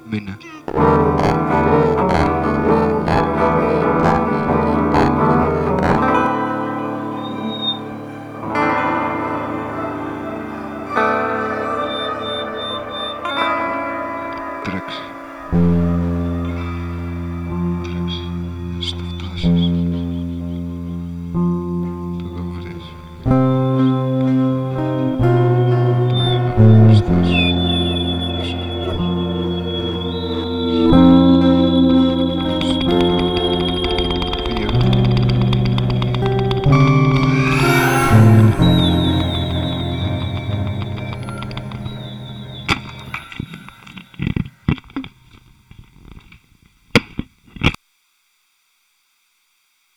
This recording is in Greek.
Μείνε. Τρέξει. Τρέξει. Ας το φτάσεις. Το το βρεις. Το είδα μπροστά σου.